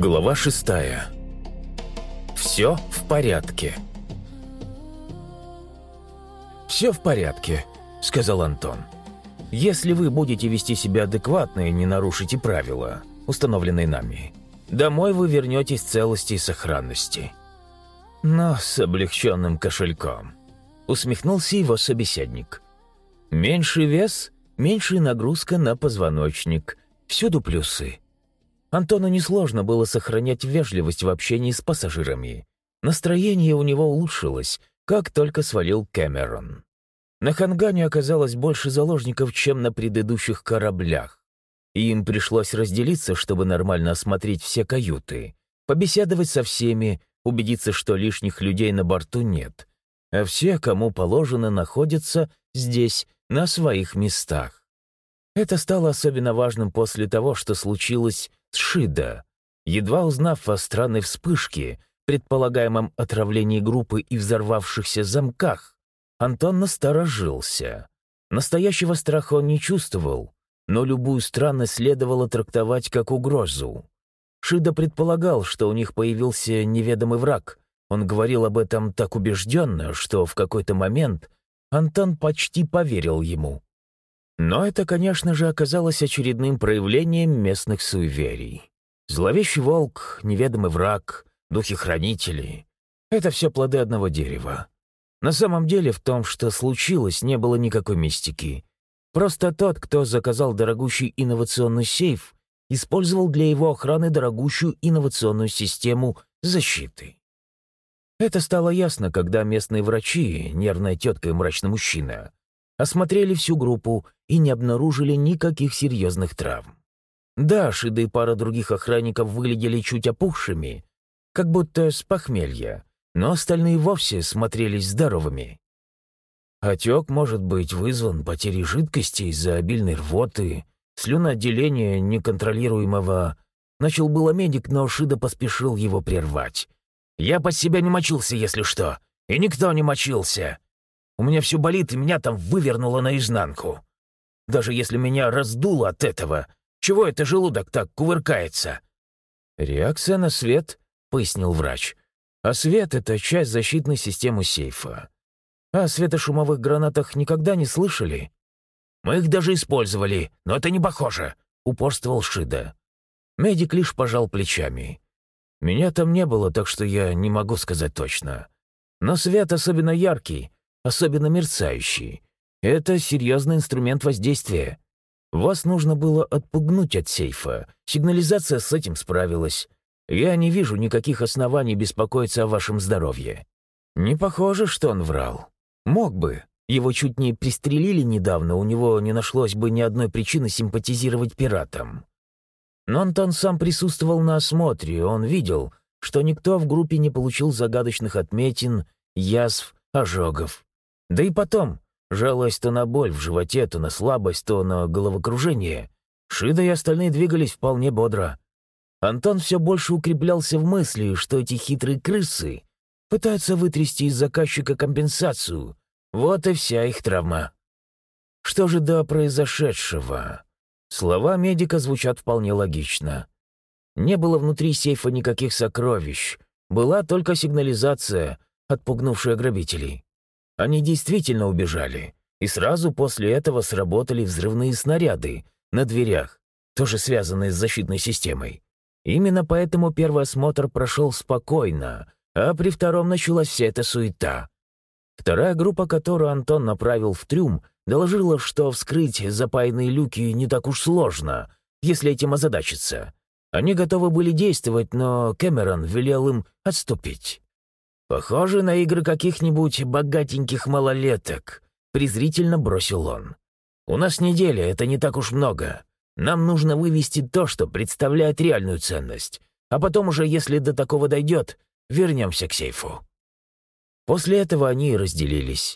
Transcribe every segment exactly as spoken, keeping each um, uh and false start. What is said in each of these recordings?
Глава шестая. Все в порядке. «Все в порядке», — сказал Антон. «Если вы будете вести себя адекватно и не нарушите правила, установленные нами, домой вы вернетесь в целости и сохранности». «Но с облегченным кошельком», — усмехнулся его собеседник. «Меньший вес, меньшая нагрузка на позвоночник. Всюду плюсы». Антону несложно было сохранять вежливость в общении с пассажирами. Настроение у него улучшилось, как только свалил Кэмерон. На Хангане оказалось больше заложников, чем на предыдущих кораблях. И им пришлось разделиться, чтобы нормально осмотреть все каюты, побеседовать со всеми, убедиться, что лишних людей на борту нет, а все, кому положено, находятся здесь, на своих местах. Это стало особенно важным после того, что случилось с Шида. Едва узнав о странной вспышке, предполагаемом отравлении группы и взорвавшихся замках, Антон насторожился. Настоящего страха он не чувствовал, но любую странность следовало трактовать как угрозу. Шида предполагал, что у них появился неведомый враг. Он говорил об этом так убежденно, что в какой-то момент Антон почти поверил ему. Но это, конечно же, оказалось очередным проявлением местных суеверий. Зловещий волк, неведомый враг, духи-хранители — это все плоды одного дерева. На самом деле в том, что случилось, не было никакой мистики. Просто тот, кто заказал дорогущий инновационный сейф, использовал для его охраны дорогущую инновационную систему защиты. Это стало ясно, когда местные врачи, нервная тетка и мрачный мужчина, осмотрели всю группу и не обнаружили никаких серьезных травм. Да, Шида и пара других охранников выглядели чуть опухшими, как будто с похмелья, но остальные вовсе смотрелись здоровыми. Отек может быть вызван потерей жидкости из-за обильной рвоты, слюноотделения неконтролируемого. Начал было медик, но Шида поспешил его прервать. «Я под себя не мочился, если что, и никто не мочился. У меня все болит, и меня там вывернуло наизнанку. Даже если меня раздуло от этого, чего это желудок так кувыркается?» «Реакция на свет», — пояснил врач. «А свет — это часть защитной системы сейфа. О светошумовых гранатах никогда не слышали?» «Мы их даже использовали, но это не похоже», — упорствовал Шида. Медик лишь пожал плечами. «Меня там не было, так что я не могу сказать точно. Но свет особенно яркий, особенно мерцающий. Это серьезный инструмент воздействия. Вас нужно было отпугнуть от сейфа. Сигнализация с этим справилась. Я не вижу никаких оснований беспокоиться о вашем здоровье». Не похоже, что он врал. Мог бы. Его чуть не пристрелили недавно, у него не нашлось бы ни одной причины симпатизировать пиратам. Но Антон сам присутствовал на осмотре, он видел, что никто в группе не получил загадочных отметин, язв, ожогов. Да и потом, жалуясь то на боль в животе, то на слабость, то на головокружение, Шида и остальные двигались вполне бодро. Антон все больше укреплялся в мысли, что эти хитрые крысы пытаются вытрясти из заказчика компенсацию. Вот и вся их травма. Что же до произошедшего? Слова медика звучат вполне логично. Не было внутри сейфа никаких сокровищ. Была только сигнализация, отпугнувшая грабителей. Они действительно убежали, и сразу после этого сработали взрывные снаряды на дверях, тоже связанные с защитной системой. Именно поэтому первый осмотр прошел спокойно, а при втором началась вся эта суета. Вторая группа, которую Антон направил в трюм, доложила, что вскрыть запаянные люки не так уж сложно, если этим озадачиться. Они готовы были действовать, но Кэмерон велел им отступить. «Похоже на игры каких-нибудь богатеньких малолеток», — презрительно бросил он. «У нас неделя, это не так уж много. Нам нужно вывести то, что представляет реальную ценность, а потом уже, если до такого дойдет, вернемся к сейфу». После этого они и разделились.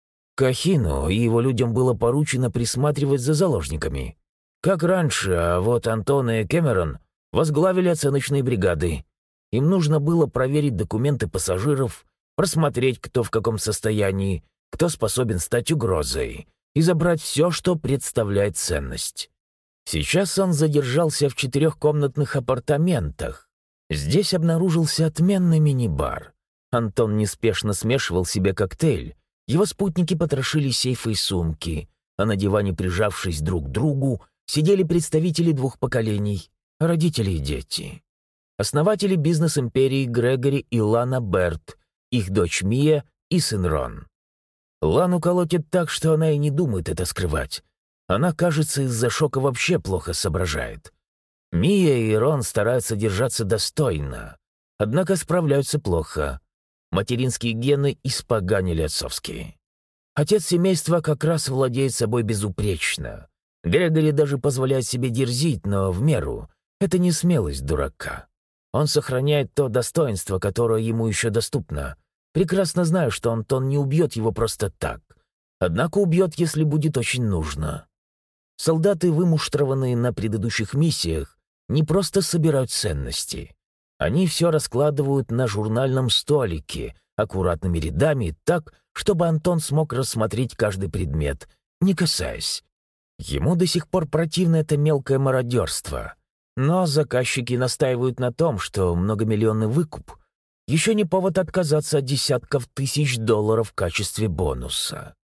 Кахину и его людям было поручено присматривать за заложниками. Как раньше, а вот Антон и Кэмерон возглавили оценочные бригады. Им нужно было проверить документы пассажиров, просмотреть, кто в каком состоянии, кто способен стать угрозой, и забрать все, что представляет ценность. Сейчас он задержался в четырехкомнатных апартаментах. Здесь обнаружился отменный мини-бар. Антон неспешно смешивал себе коктейль. Его спутники потрошили сейфы и сумки, а на диване, прижавшись друг к другу, сидели представители двух поколений — родители и дети. Основатели бизнес-империи Грегори и Лана Берт, их дочь Мия и сын Рон. Лану колотит так, что она и не думает это скрывать. Она, кажется, из-за шока вообще плохо соображает. Мия и Рон стараются держаться достойно, однако справляются плохо. Материнские гены испоганили отцовские. Отец семейства как раз владеет собой безупречно. Грегори даже позволяет себе дерзить, но в меру. Это не смелость дурака. Он сохраняет то достоинство, которое ему еще доступно. Прекрасно знаю, что Антон не убьет его просто так. Однако убьет, если будет очень нужно. Солдаты, вымуштрованные на предыдущих миссиях, не просто собирают ценности. Они все раскладывают на журнальном столике, аккуратными рядами, так, чтобы Антон смог рассмотреть каждый предмет, не касаясь. Ему до сих пор противно это мелкое мародерство. Но заказчики настаивают на том, что многомиллионный выкуп еще не повод отказаться от десятков тысяч долларов в качестве бонуса.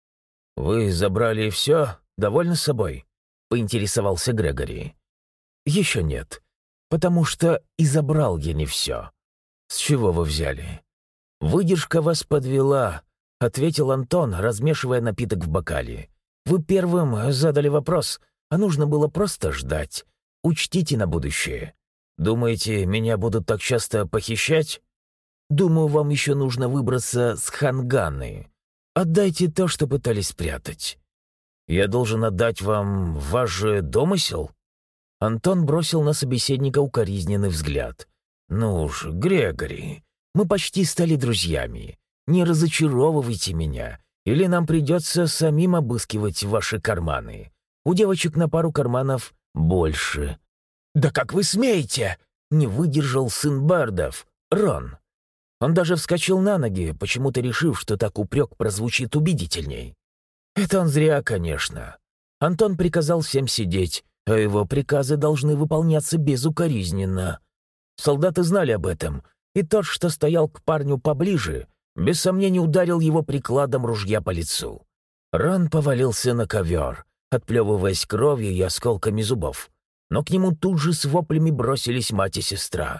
«Вы забрали все? Довольны собой?» — поинтересовался Грегори. «Еще нет, потому что и забрал я не все. С чего вы взяли?» «Выдержка вас подвела», — ответил Антон, размешивая напиток в бокале. «Вы первым задали вопрос, а нужно было просто ждать. Учтите на будущее. Думаете, меня будут так часто похищать? Думаю, вам еще нужно выбраться с Ханганы. Отдайте то, что пытались спрятать. Я должен отдать вам ваш же домысел?» Антон бросил на собеседника укоризненный взгляд. «Ну уж, Грегори, мы почти стали друзьями. Не разочаровывайте меня, или нам придется самим обыскивать ваши карманы. У девочек на пару карманов больше». «Да как вы смеете?» — не выдержал сын Бардов, Рон. Он даже вскочил на ноги, почему-то решив, что так упрек прозвучит убедительней. Это он зря, конечно. Антон приказал всем сидеть, а его приказы должны выполняться безукоризненно. Солдаты знали об этом, и тот, что стоял к парню поближе, без сомнения ударил его прикладом ружья по лицу. Рон повалился на ковер, отплевываясь кровью и осколками зубов. Но к нему тут же с воплями бросились мать и сестра.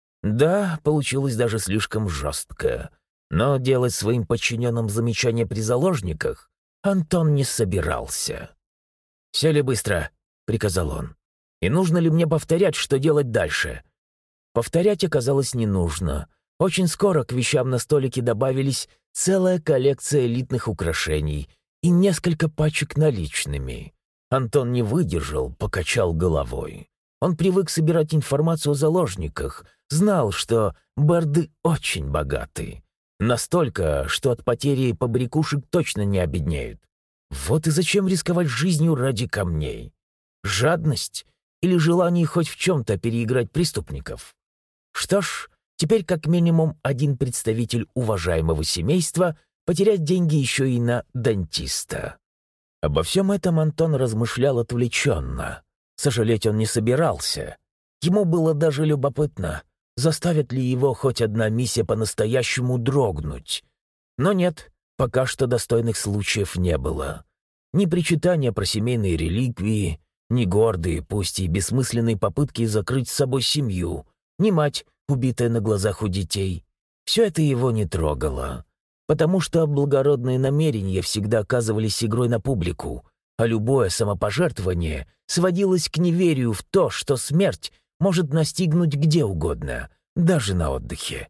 Да, получилось даже слишком жестко. Но делать своим подчиненным замечания при заложниках Антон не собирался. «Сели быстро», — приказал он. «И нужно ли мне повторять, что делать дальше?» Повторять оказалось не нужно. Очень скоро к вещам на столике добавились целая коллекция элитных украшений и несколько пачек наличными. Антон не выдержал, покачал головой. Он привык собирать информацию о заложниках, знал, что барды очень богаты. Настолько, что от потери побрякушек точно не обеднеют. Вот и зачем рисковать жизнью ради камней? Жадность или желание хоть в чем-то переиграть преступников? Что ж, теперь как минимум один представитель уважаемого семейства потерять деньги еще и на дантиста. Обо всем этом Антон размышлял отвлеченно. Сожалеть он не собирался. Ему было даже любопытно, заставит ли его хоть одна миссия по-настоящему дрогнуть. Но нет, пока что достойных случаев не было. Ни причитания про семейные реликвии, ни гордые, пусть и бессмысленные попытки закрыть с собой семью, ни мать, убитая на глазах у детей. Все это его не трогало, потому что благородные намерения всегда оказывались игрой на публику, а любое самопожертвование сводилось к неверию в то, что смерть может настигнуть где угодно, даже на отдыхе.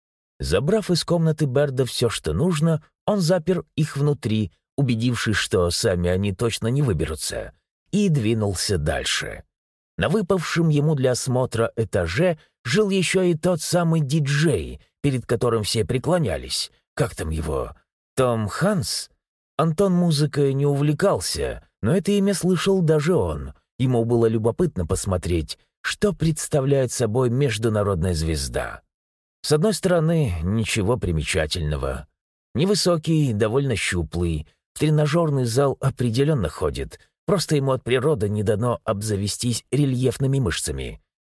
Забрав из комнаты Берда все, что нужно, он запер их внутри, убедившись, что сами они точно не выберутся, и двинулся дальше. На выпавшем ему для осмотра этаже жил еще и тот самый диджей, перед которым все преклонялись. Как там его? Том Ханс? Антон музыкой не увлекался, но это имя слышал даже он. Ему было любопытно посмотреть, что представляет собой международная звезда. С одной стороны, ничего примечательного. Невысокий, довольно щуплый, в тренажерный зал определенно ходит, просто ему от природы не дано обзавестись рельефными мышцами.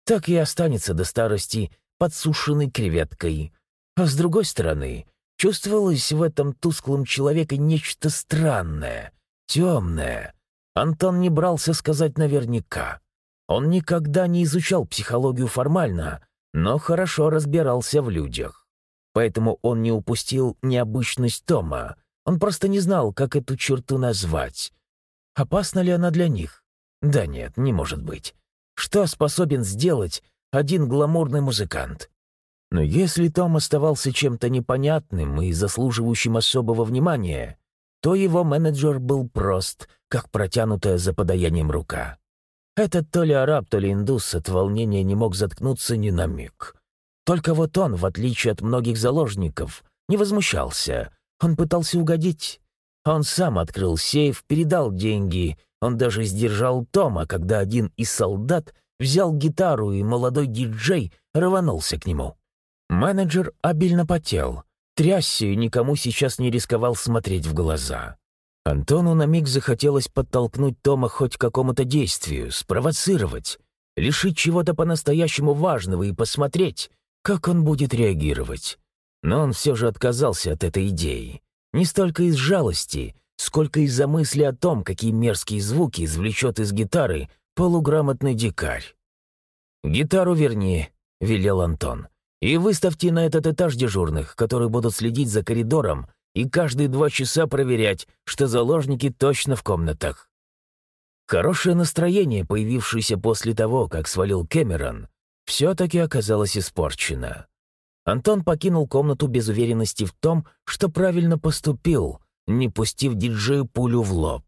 так и останется до старости подсушенной креветкой. А с другой стороны, чувствовалось в этом тусклом человеке нечто странное, темное. Антон не брался сказать наверняка. Он никогда не изучал психологию формально, но хорошо разбирался в людях. Поэтому он не упустил необычность Тома. Он просто не знал, как эту черту назвать. Опасна ли она для них? Да нет, не может быть. Что способен сделать один гламурный музыкант? Но если Том оставался чем-то непонятным и заслуживающим особого внимания, то его менеджер был прост, как протянутая за подаянием рука. Этот то ли араб, то ли индус от волнения не мог заткнуться ни на миг. Только вот он, в отличие от многих заложников, не возмущался. Он пытался угодить. Он сам открыл сейф, передал деньги. Он даже сдержал Тома, когда один из солдат взял гитару, и молодой диджей рванулся к нему. Менеджер обильно потел, трясся и никому сейчас не рисковал смотреть в глаза. Антону на миг захотелось подтолкнуть Тома хоть к какому-то действию, спровоцировать, лишить чего-то по-настоящему важного и посмотреть, как он будет реагировать. Но он все же отказался от этой идеи. Не столько из жалости, сколько из-за мысли о том, какие мерзкие звуки извлечет из гитары полуграмотный дикарь. «Гитару верни», — велел Антон, «и выставьте на этот этаж дежурных, которые будут следить за коридором и каждые два часа проверять, что заложники точно в комнатах». Хорошее настроение, появившееся после того, как свалил Кэмерон, все-таки оказалось испорчено. Антон покинул комнату без уверенности в том, что правильно поступил, не пустив диджею пулю в лоб.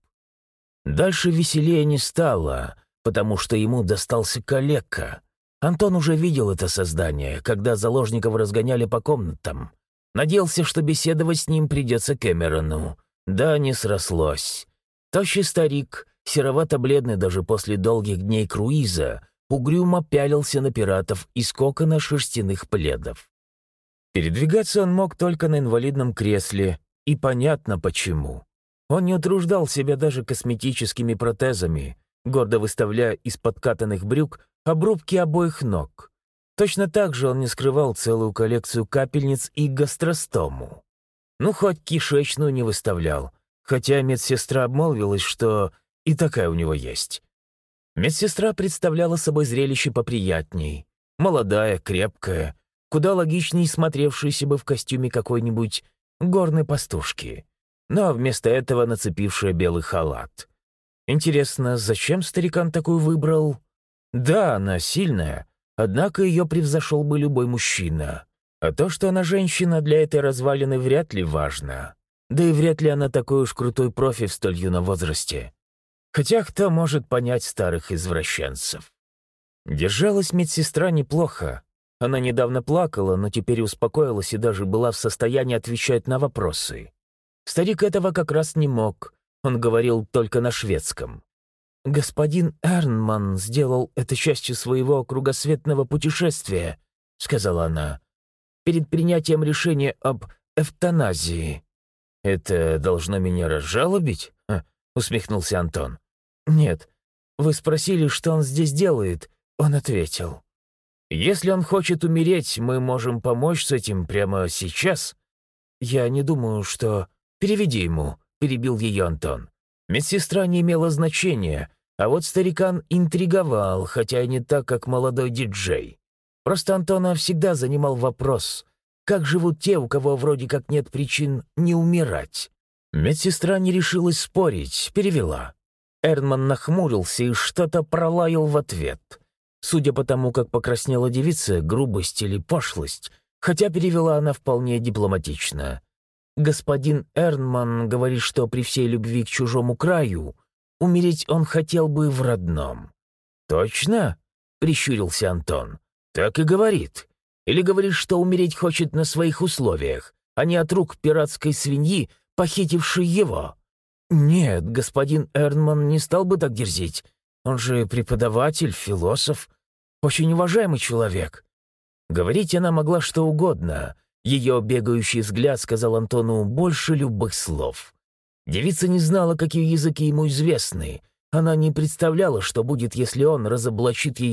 Дальше веселее не стало, потому что ему достался калека. Антон уже видел это создание, когда заложников разгоняли по комнатам. Надеялся, что беседовать с ним придется Кэмерону. Да, не срослось. Тощий старик, серовато-бледный даже после долгих дней круиза, угрюмо пялился на пиратов из кокона шерстяных пледов. Передвигаться он мог только на инвалидном кресле, и понятно почему. Он не утруждал себя даже косметическими протезами, гордо выставляя из подкатанных брюк обрубки обоих ног. Точно так же он не скрывал целую коллекцию капельниц и гастростому. Ну, хоть кишечную не выставлял, хотя медсестра обмолвилась, что и такая у него есть. Медсестра представляла собой зрелище поприятней. Молодая, крепкая, куда логичнее смотревшаяся бы в костюме какой-нибудь горной пастушки, но вместо этого нацепившая белый халат. Интересно, зачем старикан такую выбрал? Да, она сильная, однако ее превзошел бы любой мужчина. А то, что она женщина, для этой развалины вряд ли важно. Да и вряд ли она такой уж крутой профи в столь юном возрасте. Хотя кто может понять старых извращенцев? Держалась медсестра неплохо. Она недавно плакала, но теперь успокоилась и даже была в состоянии отвечать на вопросы. Старик этого как раз не мог. Он говорил только на шведском. «Господин Эрнман сделал это частью своего кругосветного путешествия», — сказала она, «перед принятием решения об эвтаназии». «Это должно меня разжалобить?» а, — усмехнулся Антон. «Нет. Вы спросили, что он здесь делает?» Он ответил. «Если он хочет умереть, мы можем помочь с этим прямо сейчас?» «Я не думаю, что...» «Переведи ему», — перебил ее Антон. Медсестра не имела значения, а вот старикан интриговал, хотя и не так, как молодой диджей. Просто Антона всегда занимал вопрос, как живут те, у кого вроде как нет причин не умирать. Медсестра не решилась спорить, перевела. Эрнман нахмурился и что-то пролаял в ответ. Судя по тому, как покраснела девица, грубость или пошлость, хотя перевела она вполне дипломатично. Господин Эрнман говорит, что при всей любви к чужому краю умереть он хотел бы в родном. «Точно?» — прищурился Антон. «Так и говорит. Или говорит, что умереть хочет на своих условиях, а не от рук пиратской свиньи, похитившей его?» «Нет, господин Эрнман не стал бы так дерзить. Он же преподаватель, философ, очень уважаемый человек». Говорить она могла что угодно. Ее бегающий взгляд сказал Антону больше любых слов. Девица не знала, какие языки ему известны. Она не представляла, что будет, если он разоблачит ее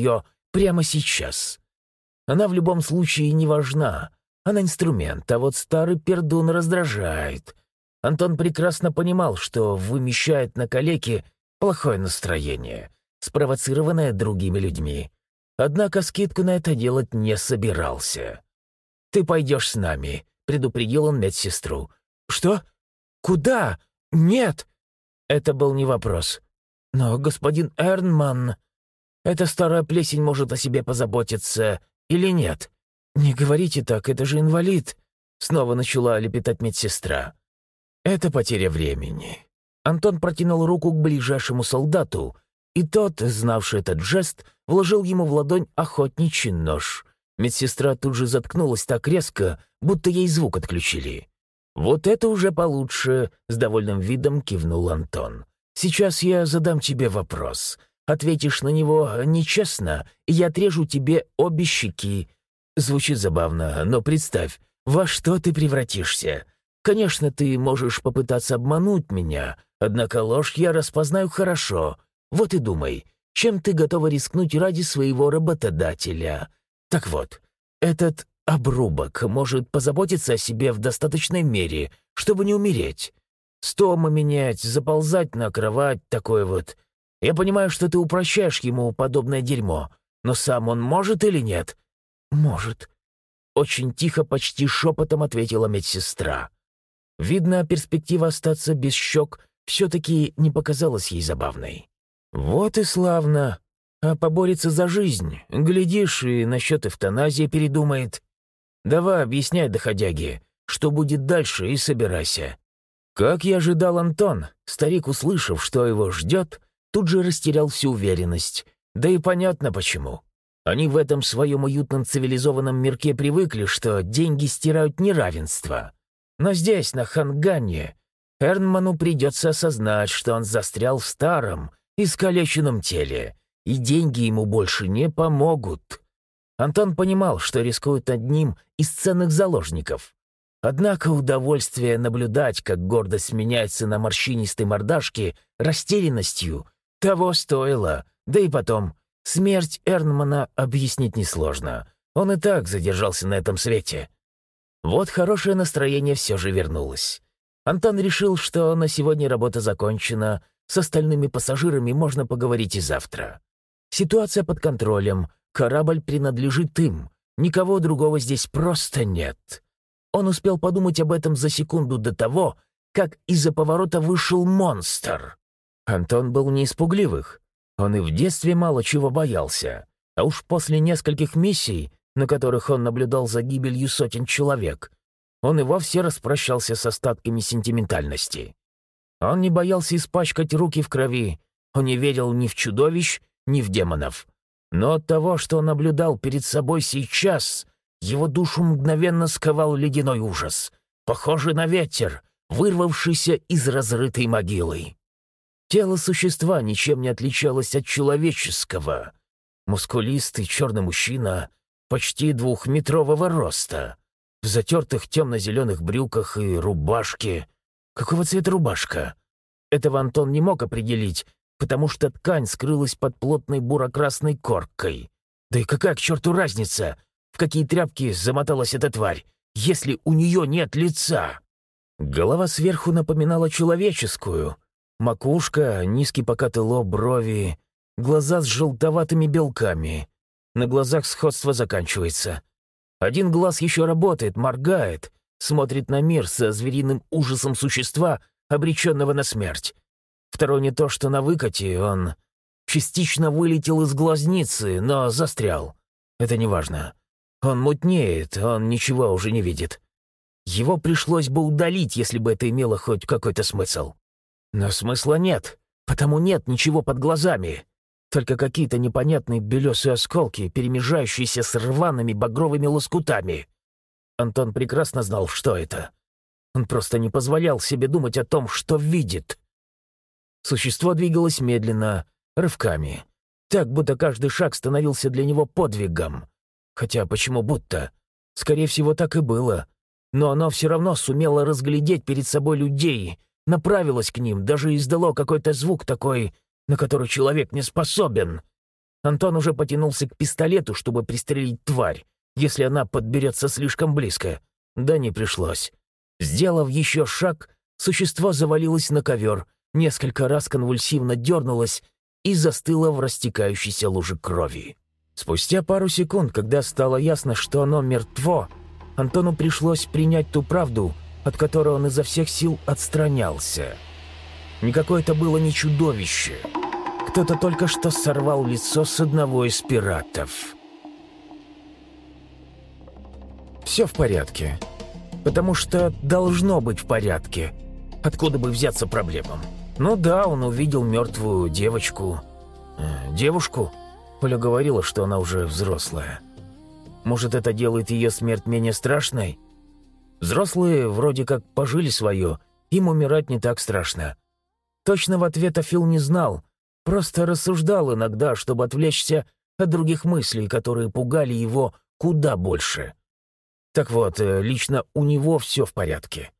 Прямо сейчас. Она в любом случае не важна. Она инструмент, а вот старый пердун раздражает. Антон прекрасно понимал, что вымещает на калеке плохое настроение, спровоцированное другими людьми. Однако скидку на это делать не собирался. «Ты пойдешь с нами», — предупредил он медсестру. «Что? Куда? Нет!» Это был не вопрос. «Но господин Эрнман, эта старая плесень может о себе позаботиться или нет?» «Не говорите так, это же инвалид», — снова начала лепетать медсестра. «Это потеря времени». Антон протянул руку к ближайшему солдату, и тот, знавший этот жест, вложил ему в ладонь охотничий нож. Медсестра тут же заткнулась так резко, будто ей звук отключили. «Вот это уже получше», — с довольным видом кивнул Антон. «Сейчас я задам тебе вопрос. Ответишь на него нечестно, и я отрежу тебе обе щеки». Звучит забавно, но представь, во что ты превратишься. Конечно, ты можешь попытаться обмануть меня, однако ложь я распознаю хорошо. Вот и думай, чем ты готова рискнуть ради своего работодателя. Так вот, этот обрубок может позаботиться о себе в достаточной мере, чтобы не умереть. Стома менять, заползать на кровать, такое вот. Я понимаю, что ты упрощаешь ему подобное дерьмо, но сам он может или нет?» «Может», — очень тихо, почти шепотом ответила медсестра. Видно, перспектива остаться без щек все-таки не показалась ей забавной. «Вот и славно. А поборется за жизнь. Глядишь, и насчет эвтаназии передумает. Давай, объясняй, доходяги, что будет дальше, и собирайся». Как и ожидал Антон, старик, услышав, что его ждет, тут же растерял всю уверенность. Да и понятно почему. Они в этом своем уютном цивилизованном мирке привыкли, что деньги стирают неравенство. Но здесь, на Хангане, Эрнману придется осознать, что он застрял в старом, искалеченном теле, и деньги ему больше не помогут. Антон понимал, что рискует одним из ценных заложников. Однако удовольствие наблюдать, как гордость меняется на морщинистой мордашке растерянностью, того стоило, да и потом... Смерть Эрнмана объяснить несложно. Он и так задержался на этом свете. Вот хорошее настроение все же вернулось. Антон решил, что на сегодня работа закончена, с остальными пассажирами можно поговорить и завтра. Ситуация под контролем, корабль принадлежит им, никого другого здесь просто нет. Он успел подумать об этом за секунду до того, как из-за поворота вышел монстр. Антон был не из пугливых. Он и в детстве мало чего боялся, а уж после нескольких миссий, на которых он наблюдал за гибелью сотен человек, он и вовсе распрощался с остатками сентиментальности. Он не боялся испачкать руки в крови, он не верил ни в чудовищ, ни в демонов. Но от того, что он наблюдал перед собой сейчас, его душу мгновенно сковал ледяной ужас, похожий на ветер, вырвавшийся из разрытой могилы. Тело существа ничем не отличалось от человеческого. Мускулистый черный мужчина почти двухметрового роста, в затертых темно-зеленых брюках и рубашке. Какого цвета рубашка? Этого Антон не мог определить, потому что ткань скрылась под плотной буро-красной коркой. Да и какая к черту разница, в какие тряпки замоталась эта тварь, если у нее нет лица? Голова сверху напоминала человеческую. Макушка, низкий покатый лоб, брови, глаза с желтоватыми белками. На глазах сходство заканчивается. Один глаз еще работает, моргает, смотрит на мир со звериным ужасом существа, обреченного на смерть. Второй не то что на выкате, он частично вылетел из глазницы, но застрял. Это неважно. Он мутнеет, он ничего уже не видит. Его пришлось бы удалить, если бы это имело хоть какой-то смысл. Но смысла нет, потому нет ничего под глазами. Только какие-то непонятные белесые осколки, перемежающиеся с рваными багровыми лоскутами. Антон прекрасно знал, что это. Он просто не позволял себе думать о том, что видит. Существо двигалось медленно, рывками. Так, будто каждый шаг становился для него подвигом. Хотя почему будто? Скорее всего, так и было. Но оно все равно сумело разглядеть перед собой людей, направилось к ним, даже издало какой-то звук такой, на который человек не способен. Антон уже потянулся к пистолету, чтобы пристрелить тварь, если она подберется слишком близко. Да не пришлось. Сделав еще шаг, существо завалилось на ковер, несколько раз конвульсивно дернулось и застыло в растекающейся луже крови. Спустя пару секунд, когда стало ясно, что оно мертво, Антону пришлось принять ту правду, от которой он изо всех сил отстранялся. Никакое это было не чудовище. Кто-то только что сорвал лицо с одного из пиратов. Все в порядке. Потому что должно быть в порядке. Откуда бы взяться проблемам? Ну да, он увидел мертвую девочку. Э, девушку? Оля говорила, что она уже взрослая. Может, это делает ее смерть менее страшной? Взрослые вроде как пожили свое, им умирать не так страшно. Точного ответа Фил не знал, просто рассуждал иногда, чтобы отвлечься от других мыслей, которые пугали его куда больше. Так вот, лично у него все в порядке.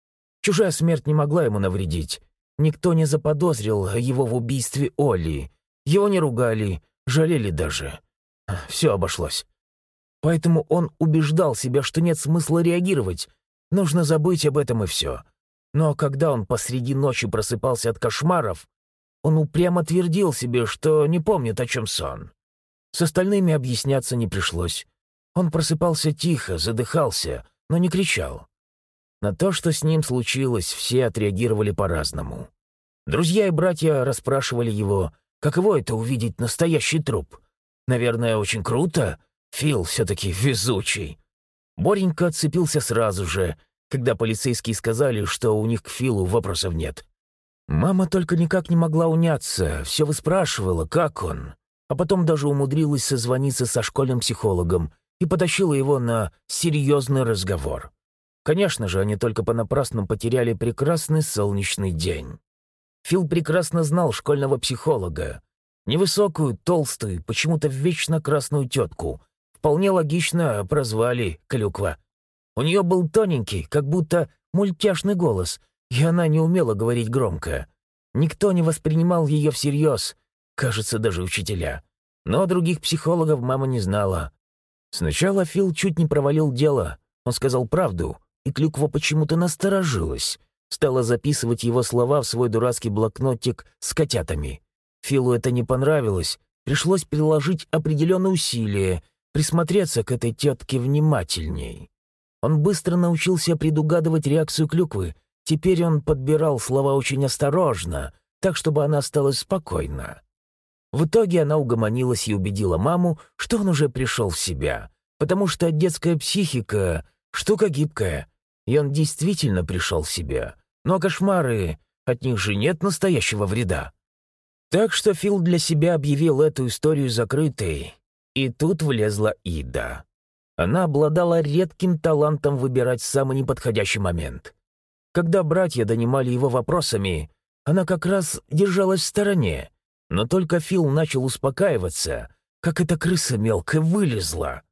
Чужая смерть не могла ему навредить. Никто не заподозрил его в убийстве Оли. Его не ругали, жалели даже. Все обошлось. Поэтому он убеждал себя, что нет смысла реагировать. Нужно забыть об этом и все. Но когда он посреди ночи просыпался от кошмаров, он упрямо твердил себе, что не помнит, о чем сон. С остальными объясняться не пришлось. Он просыпался тихо, задыхался, но не кричал. На то, что с ним случилось, все отреагировали по-разному. Друзья и братья расспрашивали его, каково это увидеть настоящий труп. Наверное, очень круто. Фил все-таки везучий. Боренька отцепился сразу же, когда полицейские сказали, что у них к Филу вопросов нет. Мама только никак не могла уняться, все выспрашивала, как он. А потом даже умудрилась созвониться со школьным психологом и потащила его на серьезный разговор. Конечно же, они только понапрасну потеряли прекрасный солнечный день. Фил прекрасно знал школьного психолога. Невысокую, толстую, почему-то вечно красную тетку. Вполне логично прозвали Клюква. У нее был тоненький, как будто мультяшный голос, и она не умела говорить громко. Никто не воспринимал ее всерьез, кажется, даже учителя. Но других психологов мама не знала. Сначала Фил чуть не провалил дело. Он сказал правду, и Клюква почему-то насторожилась. Стала записывать его слова в свой дурацкий блокнотик с котятами. Филу это не понравилось. Пришлось приложить определенные усилия, присмотреться к этой тетке внимательней. Он быстро научился предугадывать реакцию Клюквы. Теперь он подбирал слова очень осторожно, так, чтобы она осталась спокойна. В итоге она угомонилась и убедила маму, что он уже пришел в себя, потому что детская психика — штука гибкая, и он действительно пришел в себя. Но кошмары, от них же нет настоящего вреда. Так что Фил для себя объявил эту историю закрытой. И тут влезла Ида. Она обладала редким талантом выбирать самый неподходящий момент. Когда братья донимали его вопросами, она как раз держалась в стороне, но только Фил начал успокаиваться, как эта крыса мелкая вылезла.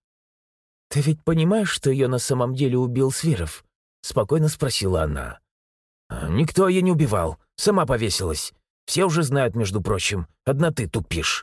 «Ты ведь понимаешь, что ее на самом деле убил Свиров?» — спокойно спросила она. «Никто ее не убивал, сама повесилась. Все уже знают, между прочим, одна ты тупишь».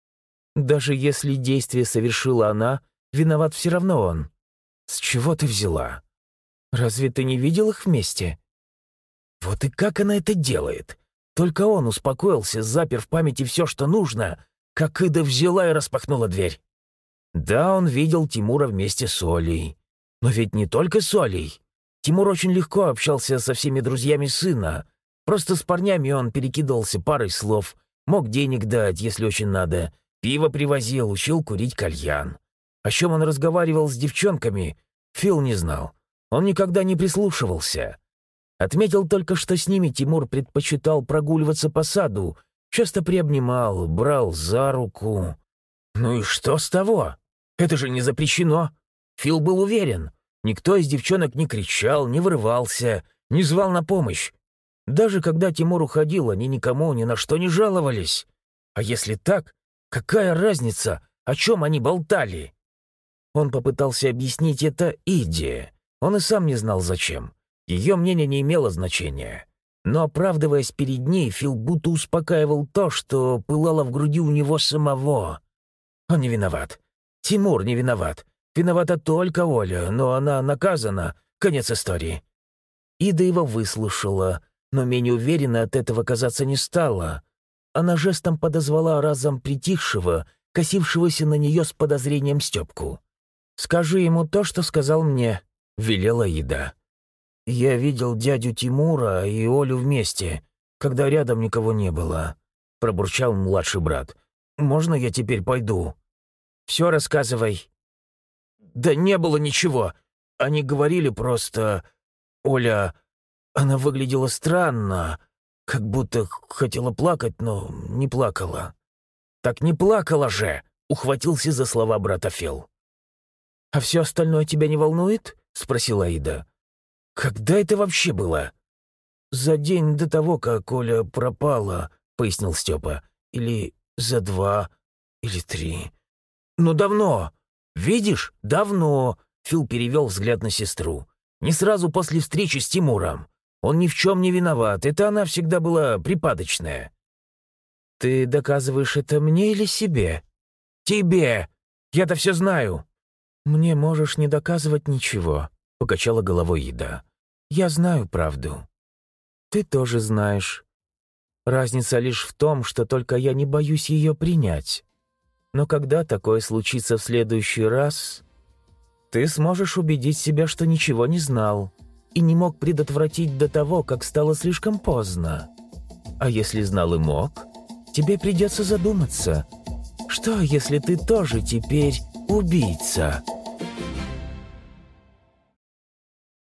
«Даже если действие совершила она, виноват все равно он. С чего ты взяла? Разве ты не видел их вместе?» Вот и как она это делает? Только он успокоился, запер в памяти все, что нужно, как Ида взяла и распахнула дверь. Да, он видел Тимура вместе с Олей. Но ведь не только с Олей. Тимур очень легко общался со всеми друзьями сына. Просто с парнями он перекидывался парой слов, мог денег дать, если очень надо, пиво привозил, учил курить кальян. О чем он разговаривал с девчонками, Фил не знал. Он никогда не прислушивался. Отметил только, что с ними Тимур предпочитал прогуливаться по саду, часто приобнимал, брал за руку. Ну и что с того? Это же не запрещено. Фил был уверен. Никто из девчонок не кричал, не вырывался, не звал на помощь. Даже когда Тимур уходил, они никому ни на что не жаловались. А если так, какая разница, о чем они болтали? Он попытался объяснить это Иде. Он и сам не знал, зачем. Ее мнение не имело значения. Но, оправдываясь перед ней, Фил будто успокаивал то, что пылало в груди у него самого. Он не виноват. Тимур не виноват. Виновата только Оля, но она наказана. Конец истории». Ида его выслушала, но менее уверенно от этого казаться не стала. Она жестом подозвала разом притихшего, косившегося на нее с подозрением Степку. «Скажи ему то, что сказал мне», — велела Ида. «Я видел дядю Тимура и Олю вместе, когда рядом никого не было», — пробурчал младший брат. «Можно я теперь пойду?» «Все рассказывай». «Да не было ничего. Они говорили просто... Оля... Она выглядела странно, как будто хотела плакать, но не плакала». «Так не плакала же!» — ухватился за слова брата Фил. «А все остальное тебя не волнует?» — спросила Аида. «Когда это вообще было?» «За день до того, как Оля пропала», — пояснил Степа. «Или за два, или три». «Ну, давно. Видишь, давно», — Фил перевел взгляд на сестру. «Не сразу после встречи с Тимуром. Он ни в чем не виноват, это она всегда была припадочная». «Ты доказываешь это мне или себе?» «Тебе! Я-то все знаю!» «Мне можешь не доказывать ничего», — покачала головой Ида. «Я знаю правду. Ты тоже знаешь. Разница лишь в том, что только я не боюсь ее принять. Но когда такое случится в следующий раз, ты сможешь убедить себя, что ничего не знал и не мог предотвратить до того, как стало слишком поздно. А если знал и мог, тебе придется задуматься, что если ты тоже теперь убийца?»